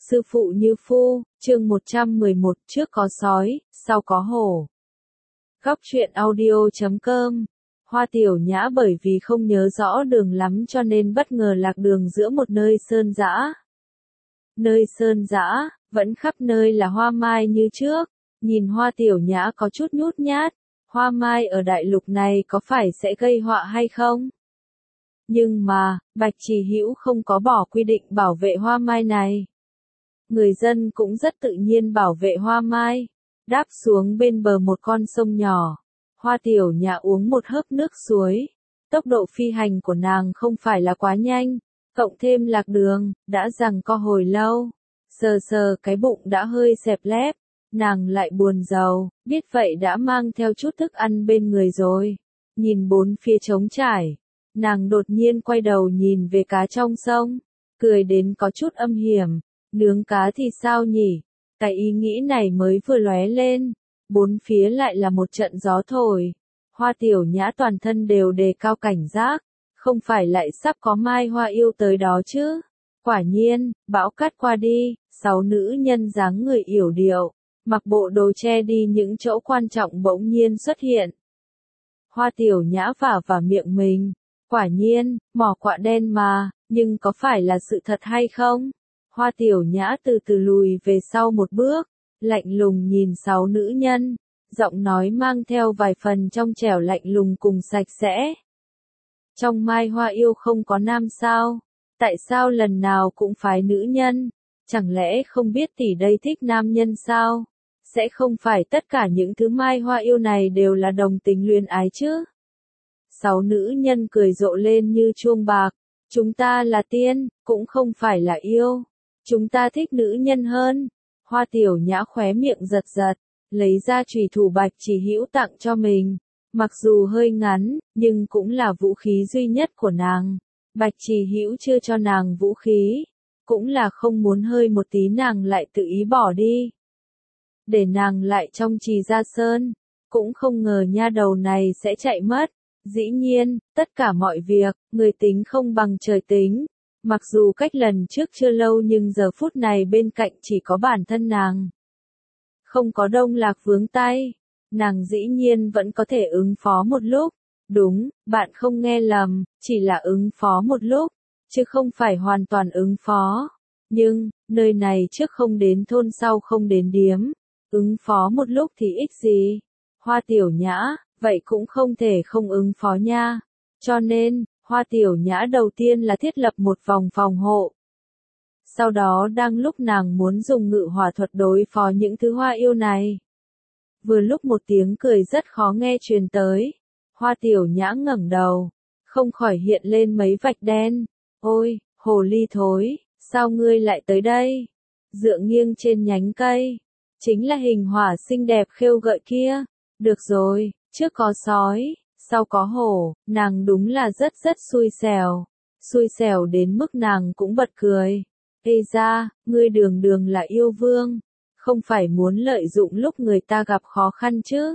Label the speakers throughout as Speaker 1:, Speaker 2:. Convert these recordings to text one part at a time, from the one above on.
Speaker 1: Sư phụ như phu, chương 111, trước có sói, sau có hổ. Góc truyện audio.com. Hoa Tiểu Nhã bởi vì không nhớ rõ đường lắm cho nên bất ngờ lạc đường giữa một nơi sơn dã. Nơi sơn dã, vẫn khắp nơi là hoa mai như trước, nhìn Hoa Tiểu Nhã có chút nhút nhát, hoa mai ở đại lục này có phải sẽ gây họa hay không? Nhưng mà, Bạch Chỉ Hữu không có bỏ quy định bảo vệ hoa mai này. Người dân cũng rất tự nhiên bảo vệ hoa mai. Đáp xuống bên bờ một con sông nhỏ. Hoa Tiểu Nhã uống một hớp nước suối. Tốc độ phi hành của nàng không phải là quá nhanh. Cộng thêm lạc đường, đã giằng co hồi lâu. Sờ sờ cái bụng đã hơi xẹp lép. Nàng lại buồn rầu, biết vậy đã mang theo chút thức ăn bên người rồi. Nhìn bốn phía trống trải. Nàng đột nhiên quay đầu nhìn về cá trong sông. Cười đến có chút âm hiểm. Nướng cá thì sao nhỉ? Cái ý nghĩ này mới vừa lóe lên. Bốn phía lại là một trận gió thổi. Hoa Tiểu Nhã toàn thân đều đề cao cảnh giác. Không phải lại sắp có mai hoa yêu tới đó chứ? Quả nhiên, bão cát qua đi, 6 nữ nhân dáng người yểu điệu. Mặc bộ đồ che đi những chỗ quan trọng bỗng nhiên xuất hiện. Hoa Tiểu Nhã vả miệng mình. Quả nhiên, mỏ quạ đen mà, nhưng có phải là sự thật hay không? Hoa Tiểu Nhã từ từ lùi về sau một bước, lạnh lùng nhìn 6 nữ nhân, giọng nói mang theo vài phần trong trẻo lạnh lùng cùng sạch sẽ. Trong mai hoa yêu không có nam sao? Tại sao lần nào cũng phái nữ nhân? Chẳng lẽ không biết tỷ đây thích nam nhân sao? Sẽ không phải tất cả những thứ mai hoa yêu này đều là đồng tính luyến ái chứ? 6 nữ nhân cười rộ lên như chuông bạc. Chúng ta là tiên, cũng không phải là yêu. Chúng ta thích nữ nhân hơn. Hoa Tiểu Nhã khóe miệng giật giật, lấy ra chùy thủ Bạch Chỉ Hữu tặng cho mình. Mặc dù hơi ngắn, nhưng cũng là vũ khí duy nhất của nàng. Bạch Chỉ Hữu chưa cho nàng vũ khí, cũng là không muốn hơi một tí nàng lại tự ý bỏ đi. Để nàng lại trong Trì Gia Sơn, cũng không ngờ nha đầu này sẽ chạy mất. Dĩ nhiên, tất cả mọi việc, người tính không bằng trời tính. Mặc dù cách lần trước chưa lâu nhưng giờ phút này bên cạnh chỉ có bản thân nàng. Không có Đông Lạc vướng tay, nàng dĩ nhiên vẫn có thể ứng phó một lúc. Đúng, bạn không nghe lầm, chỉ là ứng phó một lúc, chứ không phải hoàn toàn ứng phó. Nhưng, nơi này trước không đến thôn sau không đến điếm, ứng phó một lúc thì ích gì? Hoa Tiểu Nhã, vậy cũng không thể không ứng phó nha. Cho nên, Hoa Tiểu Nhã đầu tiên là thiết lập một vòng phòng hộ. Sau đó đang lúc nàng muốn dùng ngự hỏa thuật đối phó những thứ hoa yêu này. Vừa lúc một tiếng cười rất khó nghe truyền tới. Hoa Tiểu Nhã ngẩng đầu, không khỏi hiện lên mấy vạch đen. Ôi, hồ ly thối, sao ngươi lại tới đây? Dựa nghiêng trên nhánh cây. Chính là hình hỏa xinh đẹp khêu gợi kia. Được rồi, trước có sói, sau có hổ, nàng đúng là rất xui xẻo. Xui xẻo đến mức nàng cũng bật cười. Ê ra, ngươi đường đường là yêu vương. Không phải muốn lợi dụng lúc người ta gặp khó khăn chứ?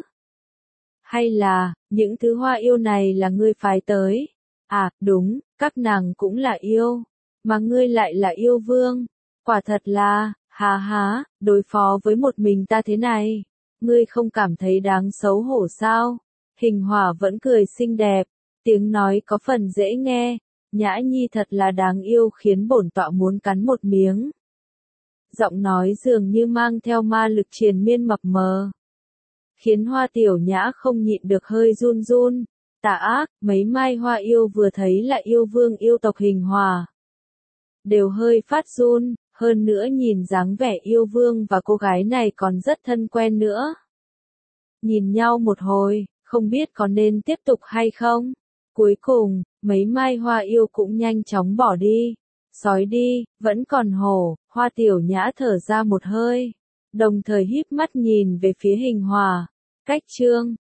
Speaker 1: Hay là, những thứ hoa yêu này là ngươi phái tới? À, đúng, các nàng cũng là yêu. Mà ngươi lại là yêu vương. Quả thật là, há, đối phó với một mình ta thế này. Ngươi không cảm thấy đáng xấu hổ sao? Hình hỏa vẫn cười xinh đẹp, tiếng nói có phần dễ nghe, Nhã Nhi thật là đáng yêu khiến bổn tọa muốn cắn một miếng. Giọng nói dường như mang theo ma lực triền miên mập mờ, khiến Hoa Tiểu Nhã không nhịn được hơi run run. Tà ác, mấy mai hoa yêu vừa thấy là yêu vương yêu tộc hình hỏa, đều hơi phát run, hơn nữa nhìn dáng vẻ yêu vương và cô gái này còn rất thân quen nữa. Nhìn nhau một hồi, không biết có nên tiếp tục hay không. Cuối cùng, mấy mai hoa yêu cũng nhanh chóng bỏ đi. Sói đi, vẫn còn hổ. Hoa Tiểu Nhã thở ra một hơi, đồng thời híp mắt nhìn về phía hình hỏa. Cách chương